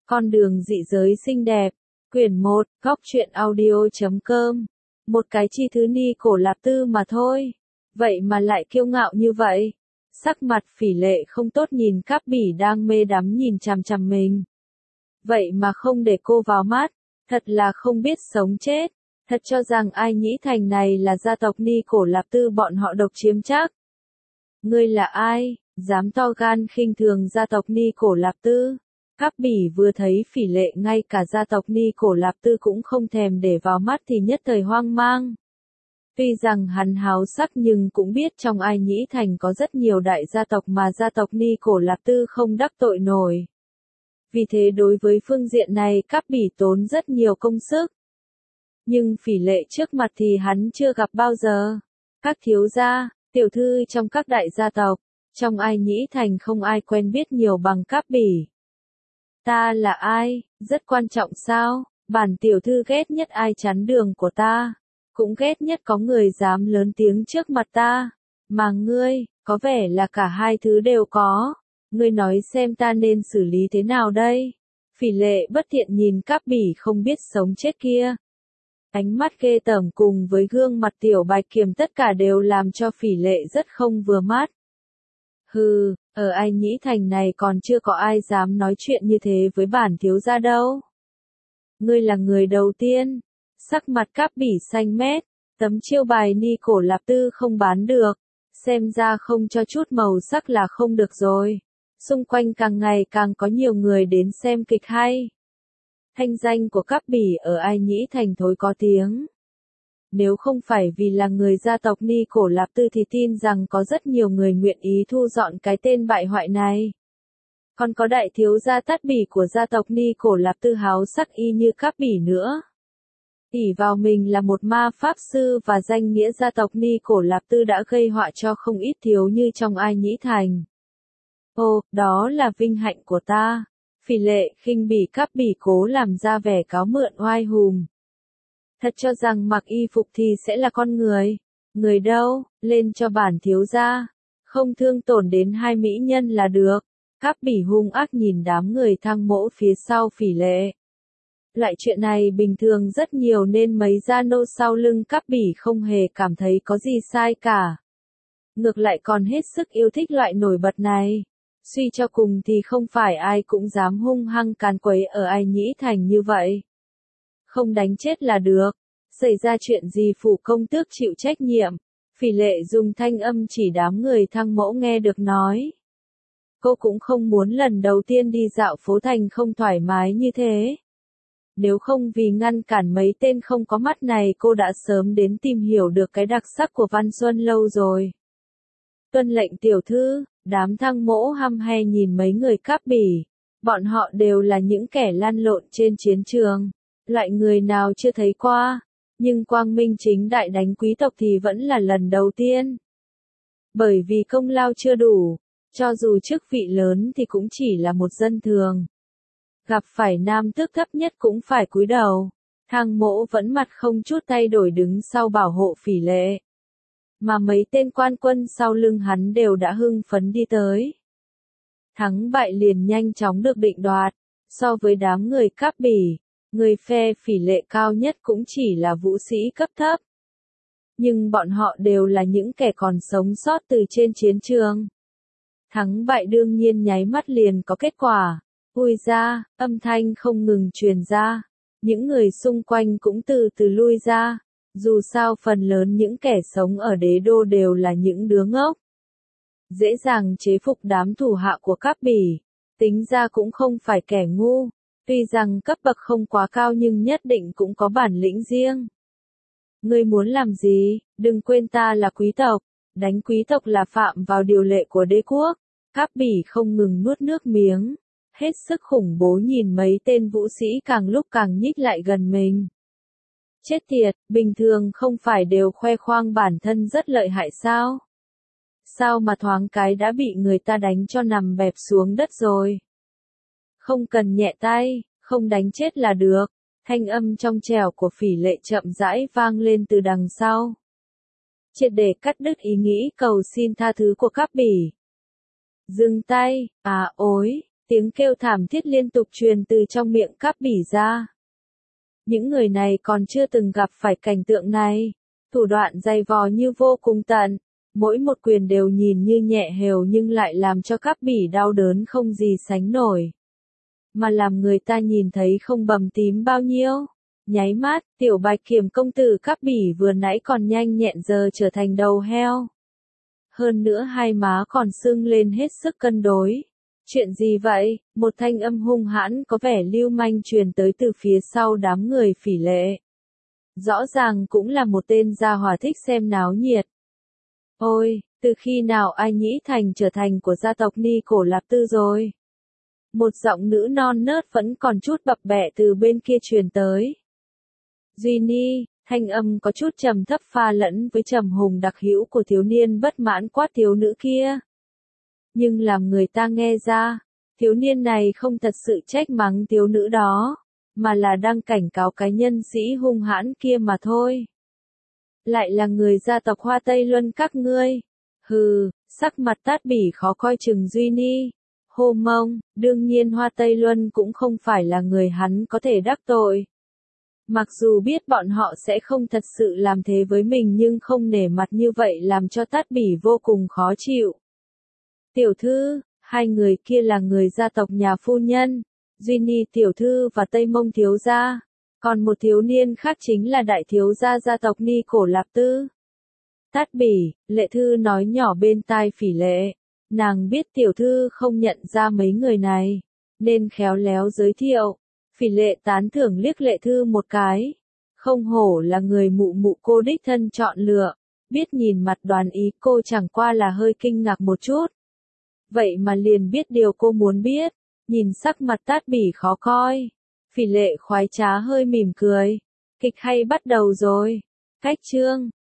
Con đường dị giới xinh đẹp, quyển 1, góc truyện audio.com. Một cái chi thứ ni cổ lạp tư mà thôi. Vậy mà lại kiêu ngạo như vậy. Sắc mặt Phỉ Lệ không tốt nhìn Cáp Bỉ đang mê đắm nhìn chằm chằm mình. Vậy mà không để cô vào mắt, thật là không biết sống chết. Thật cho rằng Ai Nhĩ Thành này là gia tộc ni cổ lạp tư bọn họ độc chiếm chắc. Ngươi là ai, dám to gan khinh thường gia tộc ni cổ lạp tư? Cáp Bỉ vừa thấy Phỉ Lệ ngay cả gia tộc ni cổ lạp tư cũng không thèm để vào mắt thì nhất thời hoang mang. Tuy rằng hắn háo sắc nhưng cũng biết trong Ai Nhĩ Thành có rất nhiều đại gia tộc mà gia tộc ni cổ lạp tư không đắc tội nổi. Vì thế đối với phương diện này Cáp Bỉ tốn rất nhiều công sức. Nhưng Phỉ Lệ trước mặt thì hắn chưa gặp bao giờ. Các thiếu gia, tiểu thư trong các đại gia tộc, trong Ai Nhĩ Thành không ai quen biết nhiều bằng Cáp Bỉ. Ta là ai, rất quan trọng sao? Bản tiểu thư ghét nhất ai chắn đường của ta, cũng ghét nhất có người dám lớn tiếng trước mặt ta. Mà ngươi, có vẻ là cả hai thứ đều có. Ngươi nói xem ta nên xử lý thế nào đây? Phỉ Lệ bất thiện nhìn Cáp Bỉ không biết sống chết kia. Ánh mắt ghê tởm cùng với gương mặt tiểu bạch kiểm tất cả đều làm cho Phỉ Lệ rất không vừa mắt. Hừ, ở Ai Nhĩ Thành này còn chưa có ai dám nói chuyện như thế với bản thiếu gia đâu. Ngươi là người đầu tiên. Sắc mặt Cáp Bỉ xanh mét, tấm chiêu bài ni cổ lạp tư không bán được, xem ra không cho chút màu sắc là không được rồi. Xung quanh càng ngày càng có nhiều người đến xem kịch hay. Thanh danh của Cáp Bỉ ở Ai Nhĩ Thành thối có tiếng. Nếu không phải vì là người gia tộc ni cổ lạp tư thì tin rằng có rất nhiều người nguyện ý thu dọn cái tên bại hoại này. Còn có đại thiếu gia Tát Bỉ của gia tộc ni cổ lạp tư háo sắc y như Cáp Bỉ nữa. ỷ vào mình là một ma pháp sư và danh nghĩa gia tộc ni cổ lạp tư đã gây họa cho không ít thiếu như trong Ai Nhĩ Thành. Ồ, đó là vinh hạnh của ta. Phỉ Lệ khinh bỉ Cáp Bỉ cố làm ra vẻ cáo mượn oai hùng. Thật cho rằng mặc y phục thì sẽ là con người. Người đâu, lên cho bản thiếu gia. Không thương tổn đến hai mỹ nhân là được. Cáp Bỉ hung ác nhìn đám người thang mỗ phía sau Phỉ Lệ. Loại chuyện này bình thường rất nhiều nên mấy gia nô sau lưng Cáp Bỉ không hề cảm thấy có gì sai cả. Ngược lại còn hết sức yêu thích loại nổi bật này. Suy cho cùng thì không phải ai cũng dám hung hăng càn quấy ở Ai Nhĩ Thành như vậy. Không đánh chết là được. Xảy ra chuyện gì phủ công tước chịu trách nhiệm. Phỉ Lệ dùng thanh âm chỉ đám người thang mẫu nghe được nói. Cô cũng không muốn lần đầu tiên đi dạo phố thành không thoải mái như thế. Nếu không vì ngăn cản mấy tên không có mắt này cô đã sớm đến tìm hiểu được cái đặc sắc của Văn Xuân Lâu rồi. Tuân lệnh tiểu thư, đám thang mỗ hăm hay nhìn mấy người Cáp Bỉ. Bọn họ đều là những kẻ lăn lộn trên chiến trường. Loại người nào chưa thấy qua. Nhưng quang minh chính đại đánh quý tộc thì vẫn là lần đầu tiên. Bởi vì công lao chưa đủ. Cho dù chức vị lớn thì cũng chỉ là một dân thường. Gặp phải nam tước thấp nhất cũng phải cúi đầu. Thang mỗ vẫn mặt không chút thay đổi đứng sau bảo hộ Phỉ Lệ. Mà mấy tên quan quân sau lưng hắn đều đã hưng phấn đi tới. Thắng bại liền nhanh chóng được định đoạt. So với đám người Cáp Bỉ, người phe Phỉ Lệ cao nhất cũng chỉ là vũ sĩ cấp thấp. Nhưng bọn họ đều là những kẻ còn sống sót từ trên chiến trường. Thắng bại đương nhiên nháy mắt liền có kết quả. Ui ra, âm thanh không ngừng truyền ra. Những người xung quanh cũng từ từ lui ra. Dù sao phần lớn những kẻ sống ở đế đô đều là những đứa ngốc. Dễ dàng chế phục đám thủ hạ của Cáp Bỉ. Tính ra cũng không phải kẻ ngu. Tuy rằng cấp bậc không quá cao nhưng nhất định cũng có bản lĩnh riêng. Ngươi muốn làm gì? Đừng quên ta là quý tộc. Đánh quý tộc là phạm vào điều lệ của đế quốc. Cáp Bỉ không ngừng nuốt nước miếng. Hết sức khủng bố nhìn mấy tên vũ sĩ càng lúc càng nhích lại gần mình. Chết tiệt, bình thường không phải đều khoe khoang bản thân rất lợi hại sao? Sao mà thoáng cái đã bị người ta đánh cho nằm bẹp xuống đất rồi? Không cần nhẹ tay, không đánh chết là được. Thanh âm trong trẻo của Phỉ Lệ chậm rãi vang lên từ đằng sau. Triệt để cắt đứt ý nghĩ cầu xin tha thứ của Cáp Bỉ. Dừng tay, ối, Tiếng kêu thảm thiết liên tục truyền từ trong miệng Cáp Bỉ ra. Những người này còn chưa từng gặp phải cảnh tượng này. Thủ đoạn dày vò như vô cùng tận. Mỗi một quyền đều nhìn như nhẹ hều nhưng lại làm cho Cáp Bỉ đau đớn không gì sánh nổi. Mà làm người ta nhìn thấy không bầm tím bao nhiêu. Nháy mắt, tiểu Bạch Kiểm công tử Cáp Bỉ vừa nãy còn nhanh nhẹn giờ trở thành đầu heo. Hơn nữa hai má còn sưng lên hết sức cân đối. Chuyện gì vậy? Một thanh âm hung hãn có vẻ lưu manh truyền tới từ phía sau đám người Phỉ Lệ. Rõ ràng cũng là một tên gia hỏa thích xem náo nhiệt. Ôi, từ khi nào ai nhĩ thành trở thành của gia tộc Ni Cổ Lạp Tư rồi? Một giọng nữ non nớt vẫn còn chút bập bẹ từ bên kia truyền tới. Duy Ni, thanh âm có chút trầm thấp pha lẫn với trầm hùng đặc hữu của thiếu niên bất mãn quát thiếu nữ kia. Nhưng làm người ta nghe ra, thiếu niên này không thật sự trách mắng thiếu nữ đó, mà là đang cảnh cáo cái nhân sĩ hung hãn kia mà thôi. Lại là người gia tộc Hoa Tây Luân các ngươi. Hừ, sắc mặt Tát Bỉ khó coi chừng Duy Ni. Hô Mông, đương nhiên Hoa Tây Luân cũng không phải là người hắn có thể đắc tội. Mặc dù biết bọn họ sẽ không thật sự làm thế với mình nhưng không nể mặt như vậy làm cho Tát Bỉ vô cùng khó chịu. Tiểu thư, hai người kia là người gia tộc nhà phu nhân, Duy Ni tiểu thư và Tây Mông thiếu gia. Còn một thiếu niên khác chính là đại thiếu gia gia tộc Ni Cổ Lạp Tư. Tát Bỉ, Lệ Thư nói nhỏ bên tai Phỉ Lệ. Nàng biết tiểu thư không nhận ra mấy người này, nên khéo léo giới thiệu. Phỉ Lệ tán thưởng liếc Lệ Thư một cái. Không hổ là người mụ mụ cô đích thân chọn lựa. Biết nhìn mặt đoán ý cô chẳng qua là hơi kinh ngạc một chút. Vậy mà liền biết điều cô muốn biết. Nhìn sắc mặt Tát Bỉ khó coi. Phỉ Lệ khoái trá hơi mỉm cười. Kịch hay bắt đầu rồi. Cách chương